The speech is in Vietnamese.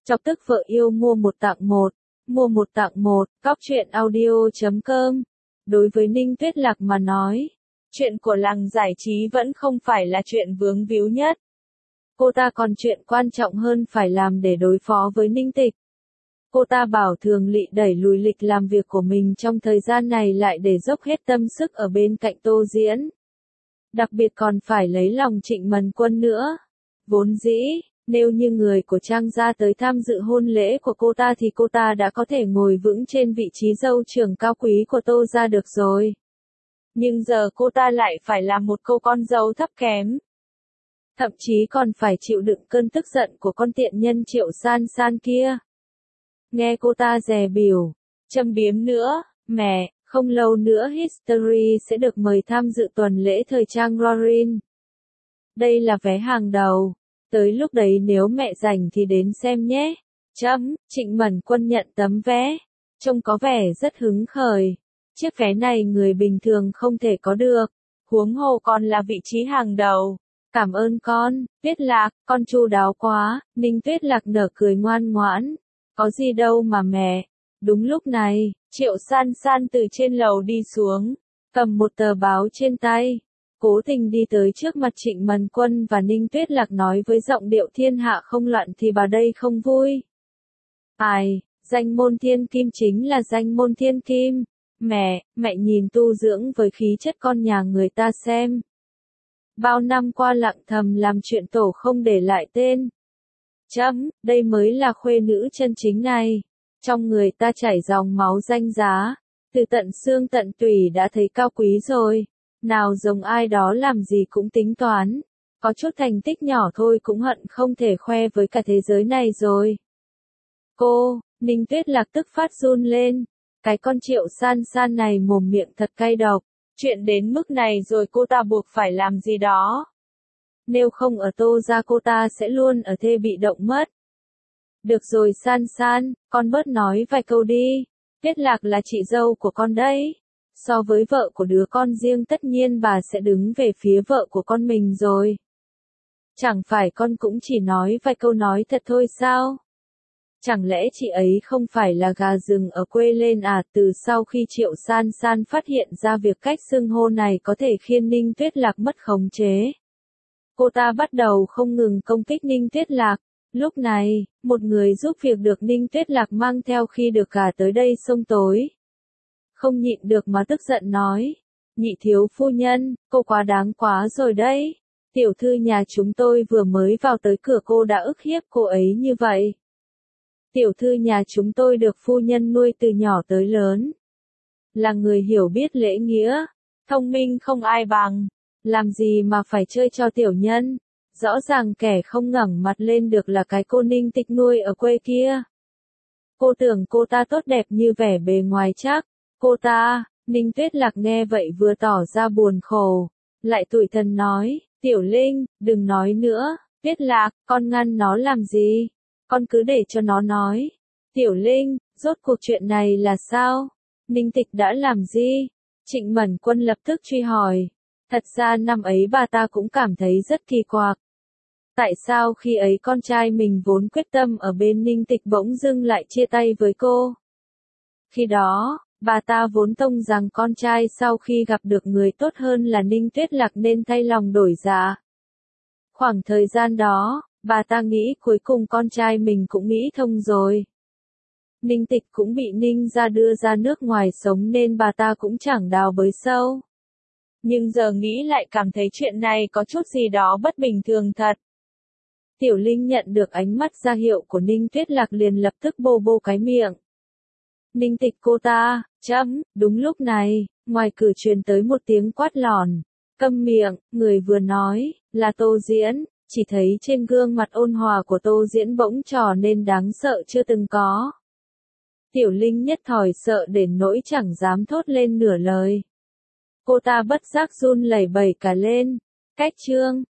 Chọc tức vợ yêu mua một tặng một. Mua một tặng một, cóc.truyện.audio.com. Đối với Ninh Tuyết Lạc mà nói, chuyện của làng giải trí vẫn không phải là chuyện vướng víu nhất. Cô ta còn chuyện quan trọng hơn phải làm để đối phó với Ninh Tịch. Cô ta bảo Thường Lị đẩy lùi lịch làm việc của mình trong thời gian này lại để dốc hết tâm sức ở bên cạnh Tô Diễn. Đặc biệt còn phải lấy lòng Trịnh Mần Quân nữa. Vốn dĩ, nếu như người của Trang gia tới tham dự hôn lễ của cô ta thì cô ta đã có thể ngồi vững trên vị trí dâu trưởng cao quý của Tô gia được rồi. Nhưng giờ cô ta lại phải làm một cô con dâu thấp kém. Thậm chí còn phải chịu đựng cơn tức giận của con tiện nhân Triệu San San kia. Nghe cô ta dè bỉu, châm biếm nữa, mẹ, không lâu nữa History sẽ được mời tham dự tuần lễ thời trang Roaring. Đây là vé hàng đầu, tới lúc đấy nếu mẹ rảnh thì đến xem nhé. Trịnh Mần Quân nhận tấm vé, trông có vẻ rất hứng khởi. Chiếc vé này người bình thường không thể có được, huống hồ còn là vị trí hàng đầu. Cảm ơn con, Tuyết Lạc, con chu đáo quá. Ninh Tuyết Lạc nở cười ngoan ngoãn. Có gì đâu mà mẹ. Đúng lúc này, Triệu San San từ trên lầu đi xuống, cầm một tờ báo trên tay, cố tình đi tới trước mặt Trịnh Mần Quân và Ninh Tuyết Lạc nói với giọng điệu thiên hạ không loạn thì bà đây không vui. Ai, danh môn thiên kim chính là danh môn thiên kim. Mẹ nhìn tu dưỡng với khí chất con nhà người ta xem. Bao năm qua lặng thầm làm chuyện tổ không để lại tên. Đây mới là khuê nữ chân chính này. Trong người ta chảy dòng máu danh giá, từ tận xương tận tủy đã thấy cao quý rồi. Nào giống ai đó làm gì cũng tính toán. Có chút thành tích nhỏ thôi cũng hận không thể khoe với cả thế giới này rồi. Cô, Ninh Tuyết Lạc tức phát run lên. Cái con Triệu San San này mồm miệng thật cay độc. Chuyện đến mức này rồi cô ta buộc phải làm gì đó. Nếu không ở Tô gia cô ta sẽ luôn ở thế bị động mất. Được rồi San San, con bớt nói vài câu đi. Tuyết Lạc là chị dâu của con đấy. So với vợ của đứa con riêng tất nhiên bà sẽ đứng về phía vợ của con mình rồi. Chẳng phải con cũng chỉ nói vài câu nói thật thôi sao? Chẳng lẽ chị ấy không phải là gà rừng ở quê lên à? Từ sau khi Triệu San San phát hiện ra việc cách xưng hô này có thể khiến Ninh Tuyết Lạc mất khống chế, cô ta bắt đầu không ngừng công kích Ninh Tuyết Lạc. Lúc này, một người giúp việc được Ninh Tuyết Lạc mang theo khi được gả tới đây xông tối. Không nhịn được mà tức giận nói. Nhị thiếu phu nhân, cô quá đáng quá rồi đấy. Tiểu thư nhà chúng tôi vừa mới vào tới cửa cô đã ức hiếp cô ấy như vậy. Tiểu thư nhà chúng tôi được phu nhân nuôi từ nhỏ tới lớn. Là người hiểu biết lễ nghĩa, thông minh không ai bằng. Làm gì mà phải chơi cho tiểu nhân. Rõ ràng kẻ không ngẩng mặt lên được là cái cô Ninh Tịch nuôi ở quê kia. Cô tưởng cô ta tốt đẹp như vẻ bề ngoài chắc. Cô ta, Ninh Tuyết Lạc nghe vậy vừa tỏ ra buồn khổ. Lại tủi thân nói, Tiểu Linh, đừng nói nữa. Tuyết Lạc, con ngăn nó làm gì? Con cứ để cho nó nói. Tiểu Linh, rốt cuộc chuyện này là sao? Ninh Tịch đã làm gì? Trịnh Mần Quân lập tức truy hỏi. Thật ra năm ấy bà ta cũng cảm thấy rất kỳ quặc. Tại sao khi ấy con trai mình vốn quyết tâm ở bên Ninh Tịch bỗng dưng lại chia tay với cô? Khi đó, bà ta vốn tông rằng con trai sau khi gặp được người tốt hơn là Ninh Tuyết Lạc nên thay lòng đổi dạ. Khoảng thời gian đó, bà ta nghĩ cuối cùng con trai mình cũng nghĩ thông rồi. Ninh Tịch cũng bị Ninh gia đưa ra nước ngoài sống nên bà ta cũng chẳng đào bới sâu. Nhưng giờ nghĩ lại cảm thấy chuyện này có chút gì đó bất bình thường thật. Tiểu Linh nhận được ánh mắt ra hiệu của Ninh Tuyết Lạc liền lập tức bô bô cái miệng. Ninh Tịch cô ta, đúng lúc này, ngoài cửa truyền tới một tiếng quát lỏn. Câm miệng, người vừa nói, là Tô Diễn, chỉ thấy trên gương mặt ôn hòa của Tô Diễn bỗng trỏ nên đáng sợ chưa từng có. Tiểu Linh nhất thời sợ đến nỗi chẳng dám thốt lên nửa lời. Cô ta bất giác run lẩy bẩy cả lên. Cách chương